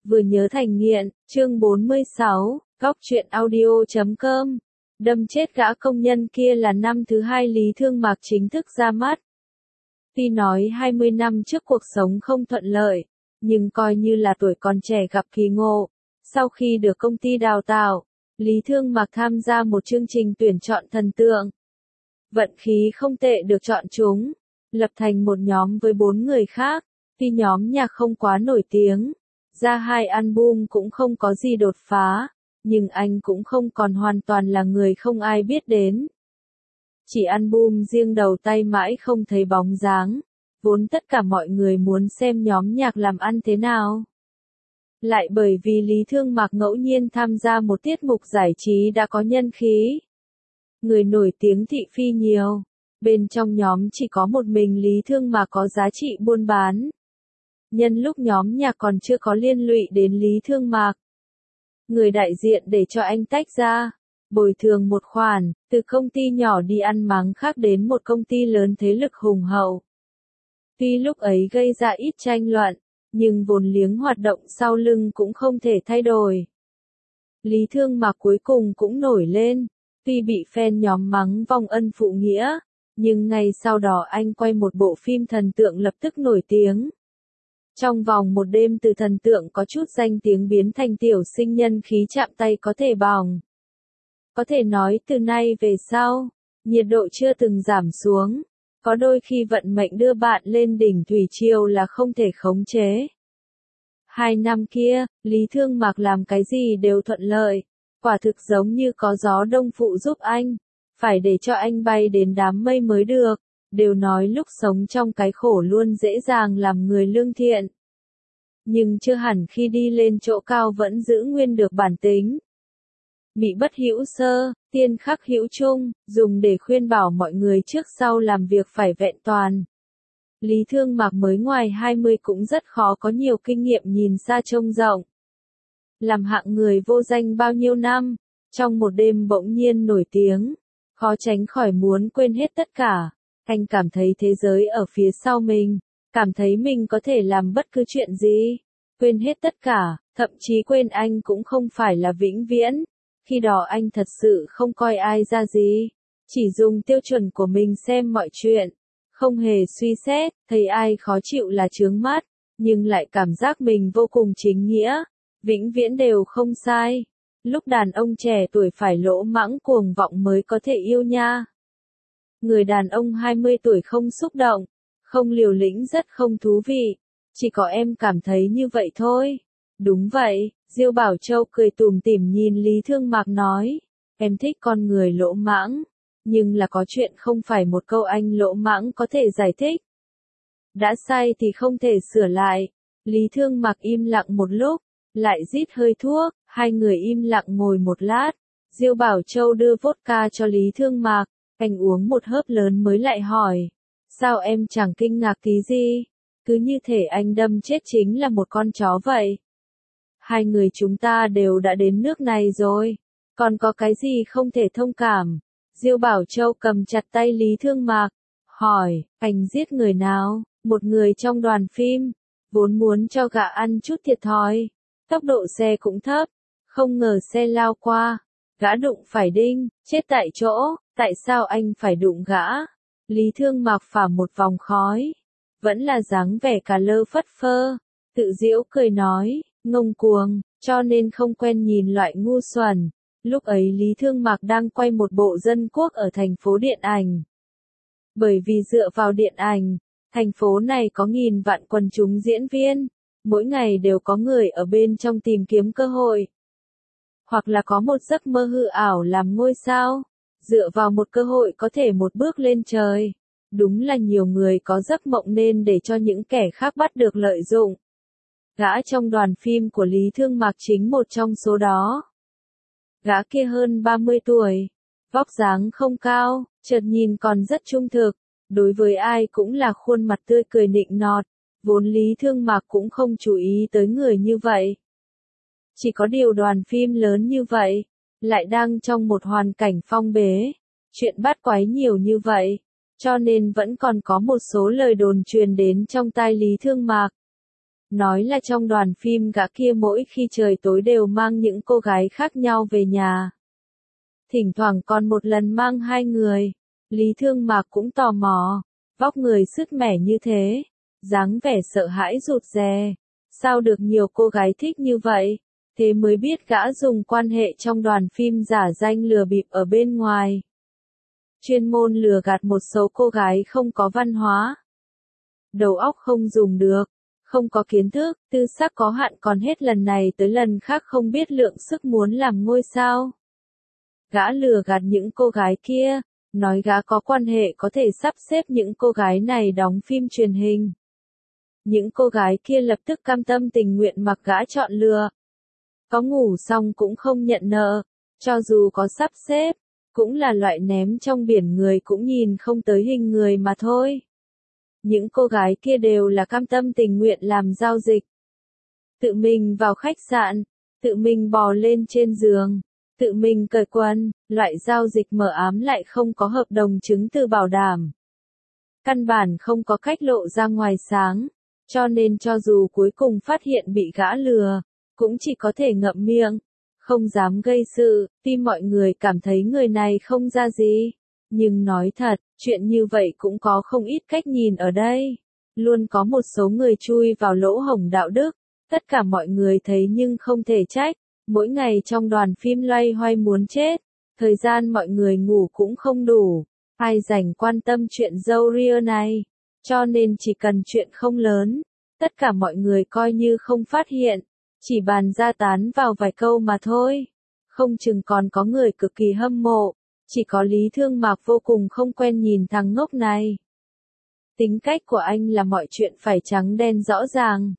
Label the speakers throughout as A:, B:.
A: Vừa nhớ thành nghiện, chương 46, góc truyện audio.com. Đâm chết gã công nhân kia là năm thứ hai Lý Thương Mạc chính thức ra mắt. Tuy nói 20 năm trước cuộc sống không thuận lợi, nhưng coi như là tuổi còn trẻ gặp kỳ ngộ. Sau khi được công ty đào tạo, Lý Thương Mạc tham gia một chương trình tuyển chọn thần tượng. Vận khí không tệ được chọn chúng, lập thành một nhóm với 4 người khác. Tuy nhóm nhạc không quá nổi tiếng, ra 2 album cũng không có gì đột phá, nhưng anh cũng không còn hoàn toàn là người không ai biết đến. Chỉ album riêng đầu tay mãi không thấy bóng dáng, vốn tất cả mọi người muốn xem nhóm nhạc làm ăn thế nào. Lại bởi vì Lý Thương Mạc ngẫu nhiên tham gia một tiết mục giải trí đã có nhân khí. Người nổi tiếng thị phi nhiều, bên trong nhóm chỉ có một mình Lý Thương Mạc có giá trị buôn bán. Nhân lúc nhóm nhạc còn chưa có liên lụy đến Lý Thương Mạc, người đại diện để cho anh tách ra, bồi thường một khoản, từ công ty nhỏ đi ăn máng khác đến một công ty lớn thế lực hùng hậu. Tuy lúc ấy gây ra ít tranh luận, nhưng vốn liếng hoạt động sau lưng cũng không thể thay đổi. Lý Thương Mạc cuối cùng cũng nổi lên, tuy bị fan nhóm mắng vong ân phụ nghĩa, nhưng ngay sau đó anh quay một bộ phim thần tượng lập tức nổi tiếng. Trong vòng một đêm từ thần tượng có chút danh tiếng biến thành tiểu sinh nhân khí chạm tay có thể bỏng. Có thể nói từ nay về sau, nhiệt độ chưa từng giảm xuống, có đôi khi vận mệnh đưa bạn lên đỉnh thủy triều là không thể khống chế. 2 năm kia, Lý Thương Mạc làm cái gì đều thuận lợi, quả thực giống như có gió đông phụ giúp anh, phải để cho anh bay đến đám mây mới được. Đều nói lúc sống trong cái khổ luôn dễ dàng làm người lương thiện. Nhưng chưa hẳn khi đi lên chỗ cao vẫn giữ nguyên được bản tính. Mị bất hữu sơ, tiên khắc hữu chung, dùng để khuyên bảo mọi người trước sau làm việc phải vẹn toàn. Lý Thương Mạc mới ngoài 20 cũng rất khó có nhiều kinh nghiệm nhìn xa trông rộng. Làm hạng người vô danh bao nhiêu năm, trong một đêm bỗng nhiên nổi tiếng, khó tránh khỏi muốn quên hết tất cả. Anh cảm thấy thế giới ở phía sau mình, cảm thấy mình có thể làm bất cứ chuyện gì, quên hết tất cả, thậm chí quên anh cũng không phải là vĩnh viễn. Khi đó anh thật sự không coi ai ra gì, chỉ dùng tiêu chuẩn của mình xem mọi chuyện, không hề suy xét, thấy ai khó chịu là chướng mắt, nhưng lại cảm giác mình vô cùng chính nghĩa, vĩnh viễn đều không sai. Lúc đàn ông trẻ tuổi phải lỗ mãng cuồng vọng mới có thể yêu nha. Người đàn ông 20 tuổi không xúc động, không liều lĩnh rất không thú vị. Chỉ có em cảm thấy như vậy thôi. Đúng vậy, Diêu Bảo Châu cười tủm tỉm nhìn Lý Thương Mạc nói. Em thích con người lỗ mãng. Nhưng là có chuyện không phải một câu anh lỗ mãng có thể giải thích. Đã sai thì không thể sửa lại. Lý Thương Mạc im lặng một lúc, lại rít hơi thuốc. Hai người im lặng ngồi một lát. Diêu Bảo Châu đưa vodka cho Lý Thương Mạc. Anh uống một hớp lớn mới lại hỏi. Sao em chẳng kinh ngạc tí gì? Cứ như thể anh đâm chết chính là một con chó vậy. Hai người chúng ta đều đã đến nước này rồi. Còn có cái gì không thể thông cảm? Diêu Bảo Châu cầm chặt tay Lý Thương Mạc. Hỏi, anh giết người nào? Một người trong đoàn phim. Vốn muốn cho gã ăn chút thiệt thòi. Tốc độ xe cũng thấp. Không ngờ xe lao qua. Gã đụng phải đinh, chết tại chỗ. Tại sao anh phải đụng gã? Lý Thương Mạc phả một vòng khói. Vẫn là dáng vẻ cà lơ phất phơ. Tự giễu cười nói, ngông cuồng, cho nên không quen nhìn loại ngu xuẩn. Lúc ấy Lý Thương Mạc đang quay một bộ dân quốc ở thành phố điện ảnh. Bởi vì dựa vào điện ảnh, thành phố này có nghìn vạn quần chúng diễn viên. Mỗi ngày đều có người ở bên trong tìm kiếm cơ hội. Hoặc là có một giấc mơ hư ảo làm ngôi sao. Dựa vào một cơ hội có thể một bước lên trời. Đúng là nhiều người có giấc mộng nên để cho những kẻ khác bắt được lợi dụng. Gã trong đoàn phim của Lý Thương Mạc chính một trong số đó. Gã kia hơn 30 tuổi, vóc dáng không cao, chợt nhìn còn rất trung thực, đối với ai cũng là khuôn mặt tươi cười nịnh nọt, vốn Lý Thương Mạc cũng không chú ý tới người như vậy. Chỉ có điều đoàn phim lớn như vậy, lại đang trong một hoàn cảnh phong bế, chuyện bát quái nhiều như vậy, cho nên vẫn còn có một số lời đồn truyền đến trong tai Lý Thương Mạc. nói là trong đoàn phim gã kia mỗi khi trời tối đều mang những cô gái khác nhau về nhà. Thỉnh thoảng còn một lần mang 2 người. Lý Thương Mạc cũng tò mò, vóc người sứt mẻ như thế, dáng vẻ sợ hãi rụt rè, sao được nhiều cô gái thích như vậy? Thế mới biết gã dùng quan hệ trong đoàn phim giả danh lừa bịp ở bên ngoài. Chuyên môn lừa gạt một số cô gái không có văn hóa. Đầu óc không dùng được, không có kiến thức, tư sắc có hạn còn hết lần này tới lần khác không biết lượng sức muốn làm ngôi sao. Gã lừa gạt những cô gái kia, nói gã có quan hệ có thể sắp xếp những cô gái này đóng phim truyền hình. Những cô gái kia lập tức cam tâm tình nguyện mặc gã chọn lựa. Có ngủ xong cũng không nhận nợ, cho dù có sắp xếp, cũng là loại ném trong biển người cũng nhìn không tới hình người mà thôi. Những cô gái kia đều là cam tâm tình nguyện làm giao dịch. Tự mình vào khách sạn, tự mình bò lên trên giường, tự mình cởi quần, loại giao dịch mờ ám lại không có hợp đồng chứng từ bảo đảm. Căn bản không có cách lộ ra ngoài sáng, cho nên cho dù cuối cùng phát hiện bị gã lừa, cũng chỉ có thể ngậm miệng, không dám gây sự, tuy mọi người cảm thấy người này không ra gì. Nhưng nói thật, chuyện như vậy cũng có không ít cách nhìn ở đây. Luôn có một số người chui vào lỗ hổng đạo đức, tất cả mọi người thấy nhưng không thể trách. Mỗi ngày trong đoàn phim loay hoay muốn chết, thời gian mọi người ngủ cũng không đủ, ai rảnh quan tâm chuyện dâu ria này. Cho nên chỉ cần chuyện không lớn, tất cả mọi người coi như không phát hiện, chỉ bàn ra tán vào vài câu mà thôi. Không chừng còn có người cực kỳ hâm mộ, chỉ có Lý Thương Mạc vô cùng không quen nhìn thằng ngốc này. Tính cách của anh là mọi chuyện phải trắng đen rõ ràng.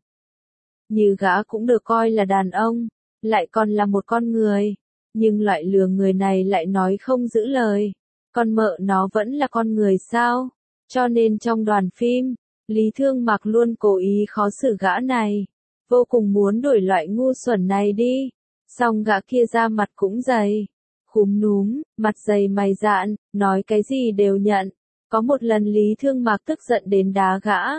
A: Như gã cũng được coi là đàn ông, lại còn là một con người, nhưng loại lừa người này lại nói không giữ lời. Con mợ nó vẫn là con người sao? Cho nên trong đoàn phim, Lý Thương Mạc luôn cố ý khó xử gã này, vô cùng muốn đổi loại ngu xuẩn này đi. Xong gã kia ra mặt cũng dày, khúm núm, mặt dày mày dạn, nói cái gì đều nhận. Có một lần Lý Thương Mạc tức giận đến đá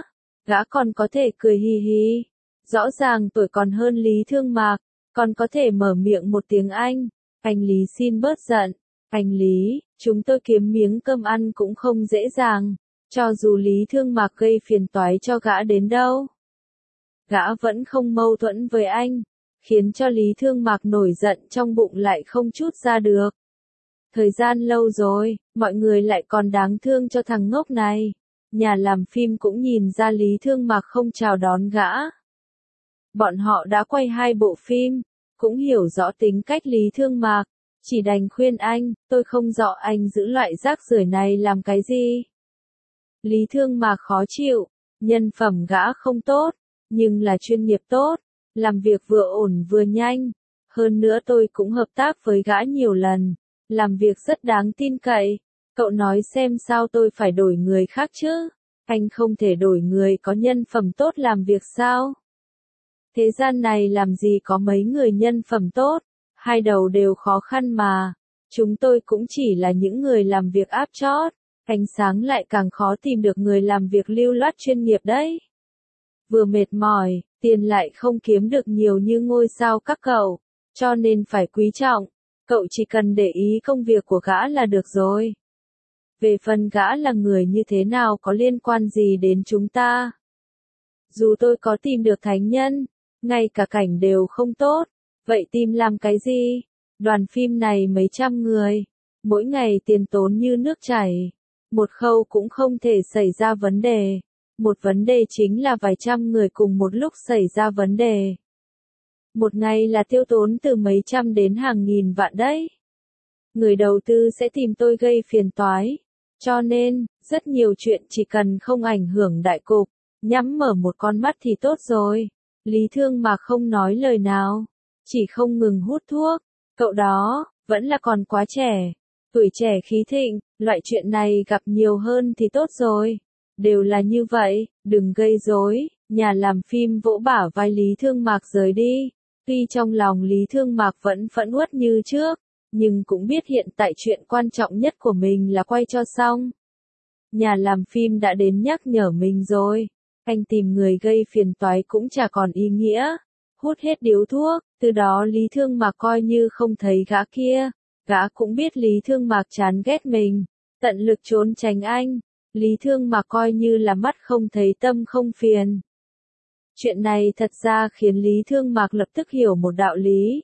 A: gã còn có thể cười hì hì. Rõ ràng tuổi còn hơn Lý Thương Mạc, còn có thể mở miệng một tiếng anh Lý xin bớt giận, anh Lý, chúng tôi kiếm miếng cơm ăn cũng không dễ dàng, cho dù Lý Thương Mạc gây phiền toái cho gã đến đâu. Gã vẫn không mâu thuẫn với anh, khiến cho Lý Thương Mạc nổi giận trong bụng lại không chút ra được. Thời gian lâu rồi, mọi người lại còn đáng thương cho thằng ngốc này. Nhà làm phim cũng nhìn ra Lý Thương Mạc không chào đón gã. Bọn họ đã quay 2 bộ phim, cũng hiểu rõ tính cách Lý Thương Mạc, chỉ đành khuyên anh, tôi không rõ anh giữ loại rác rưởi này làm cái gì. Lý Thương Mạc khó chịu, nhân phẩm gã không tốt, nhưng là chuyên nghiệp tốt, làm việc vừa ổn vừa nhanh. Hơn nữa tôi cũng hợp tác với gã nhiều lần, làm việc rất đáng tin cậy. Cậu nói xem sao tôi phải đổi người khác chứ? Anh không thể đổi người có nhân phẩm tốt làm việc sao? Thế gian này làm gì có mấy người nhân phẩm tốt, hai đầu đều khó khăn mà. Chúng tôi cũng chỉ là những người làm việc áp chót, ánh sáng lại càng khó tìm được người làm việc lưu loát chuyên nghiệp đấy. Vừa mệt mỏi, tiền lại không kiếm được nhiều như ngôi sao các cậu, cho nên phải quý trọng. Cậu chỉ cần để ý công việc của gã là được rồi. Về phần gã là người như thế nào có liên quan gì đến chúng ta? Dù tôi có tìm được thánh nhân, ngay cả cảnh đều không tốt, vậy tìm làm cái gì? Đoàn phim này mấy trăm người, mỗi ngày tiền tốn như nước chảy, một khâu cũng không thể xảy ra vấn đề. Một vấn đề chính là vài trăm người cùng một lúc xảy ra vấn đề. Một ngày là tiêu tốn từ mấy trăm đến hàng nghìn vạn đấy. Người đầu tư sẽ tìm tôi gây phiền toái. Cho nên, rất nhiều chuyện chỉ cần không ảnh hưởng đại cục, nhắm mở một con mắt thì tốt rồi. Lý Thương Mạc không nói lời nào, chỉ không ngừng hút thuốc. Cậu đó, vẫn là còn quá trẻ, tuổi trẻ khí thịnh, loại chuyện này gặp nhiều hơn thì tốt rồi. Đều là như vậy, đừng gây rối. Nhà làm phim vỗ bả vai Lý Thương Mạc rời đi. Tuy trong lòng Lý Thương Mạc vẫn phẫn uất như trước, nhưng cũng biết hiện tại chuyện quan trọng nhất của mình là quay cho xong. Nhà làm phim đã đến nhắc nhở mình rồi. Anh tìm người gây phiền toái cũng chả còn ý nghĩa. Hút hết điếu thuốc, từ đó Lý Thương Mạc coi như không thấy gã kia. Gã cũng biết Lý Thương Mạc chán ghét mình, tận lực trốn tránh anh. Lý Thương Mạc coi như là mắt không thấy tâm không phiền. Chuyện này thật ra khiến Lý Thương Mạc lập tức hiểu một đạo lý.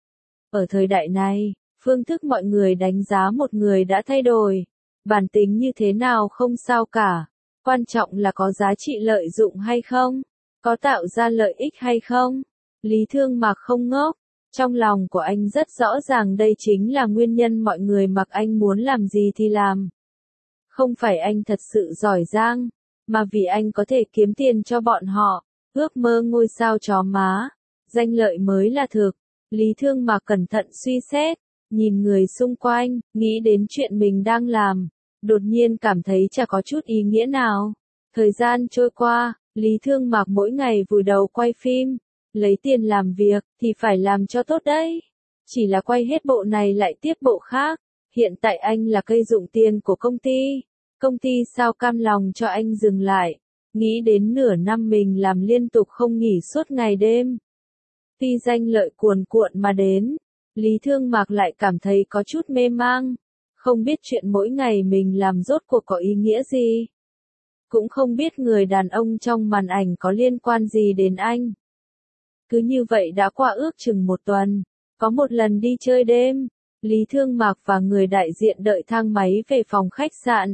A: Ở thời đại này, phương thức mọi người đánh giá một người đã thay đổi. Bản tính như thế nào không sao cả. Quan trọng là có giá trị lợi dụng hay không, có tạo ra lợi ích hay không. Lý Thương Mạc không ngốc. Trong lòng của anh rất rõ ràng đây chính là nguyên nhân mọi người mặc anh muốn làm gì thì làm. Không phải anh thật sự giỏi giang, mà vì anh có thể kiếm tiền cho bọn họ. Ước mơ ngôi sao chó má, danh lợi mới là thực. Lý Thương Mạc cẩn thận suy xét, nhìn người xung quanh, nghĩ đến chuyện mình đang làm. Đột nhiên cảm thấy chả có chút ý nghĩa nào. Thời gian trôi qua, Lý Thương Mạc mỗi ngày vùi đầu quay phim. Lấy tiền làm việc, thì phải làm cho tốt đấy. Chỉ là quay hết bộ này lại tiếp bộ khác. Hiện tại anh là cây dụng tiền của công ty. Công ty sao cam lòng cho anh dừng lại. Nghĩ đến nửa năm mình làm liên tục không nghỉ suốt ngày đêm. Tuy danh lợi cuồn cuộn mà đến, Lý Thương Mạc lại cảm thấy có chút mê mang. Không biết chuyện mỗi ngày mình làm rốt cuộc có ý nghĩa gì. Cũng không biết người đàn ông trong màn ảnh có liên quan gì đến anh. Cứ như vậy đã qua ước chừng một tuần. Có một lần đi chơi đêm, Lý Thương Mạc và người đại diện đợi thang máy về phòng khách sạn.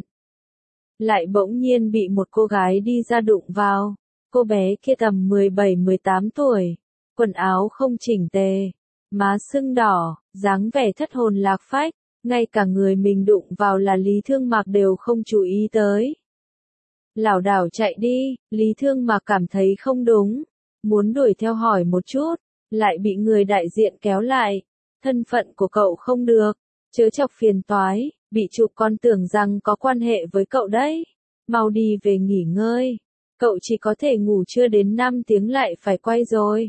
A: Lại bỗng nhiên bị một cô gái đi ra đụng vào. Cô bé kia tầm 17-18 tuổi. Quần áo không chỉnh tề. Má sưng đỏ, dáng vẻ thất hồn lạc phách. Ngay cả người mình đụng vào là Lý Thương Mạc đều không chú ý tới. Lảo đảo chạy đi, Lý Thương Mạc cảm thấy không đúng. Muốn đuổi theo hỏi một chút, lại bị người đại diện kéo lại. Thân phận của cậu không được, chớ chọc phiền toái, bị chụp con tưởng rằng có quan hệ với cậu đấy. Mau đi về nghỉ ngơi, cậu chỉ có thể ngủ chưa đến 5 tiếng lại phải quay rồi.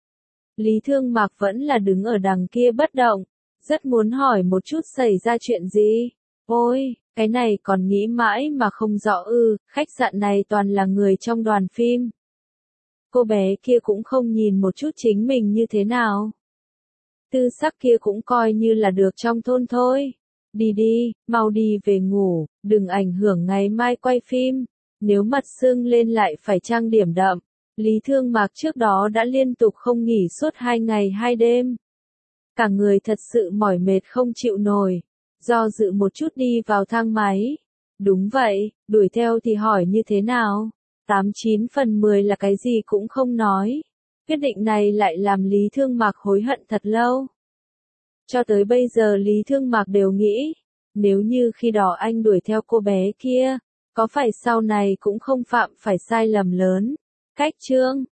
A: Lý Thương Mạc vẫn là đứng ở đằng kia bất động, rất muốn hỏi một chút xảy ra chuyện gì. Ôi, cái này còn nghĩ mãi mà không rõ khách sạn này toàn là người trong đoàn phim. Cô bé kia cũng không nhìn một chút chính mình như thế nào. Tư sắc kia cũng coi như là được trong thôn thôi. Đi đi, mau đi về ngủ, đừng ảnh hưởng ngày mai quay phim. Nếu mặt sưng lên lại phải trang điểm đậm. Lý Thương Mạc trước đó đã liên tục không nghỉ suốt 2 ngày 2 đêm. Cả người thật sự mỏi mệt không chịu nổi. Do dự một chút đi vào thang máy. Đúng vậy, đuổi theo thì hỏi như thế nào? 89 phần 10 là cái gì cũng không nói. Quyết định này lại làm Lý Thương Mạc hối hận thật lâu. Cho tới bây giờ Lý Thương Mạc đều nghĩ, nếu như khi đó anh đuổi theo cô bé kia, có phải sau này cũng không phạm phải sai lầm lớn. Cách chương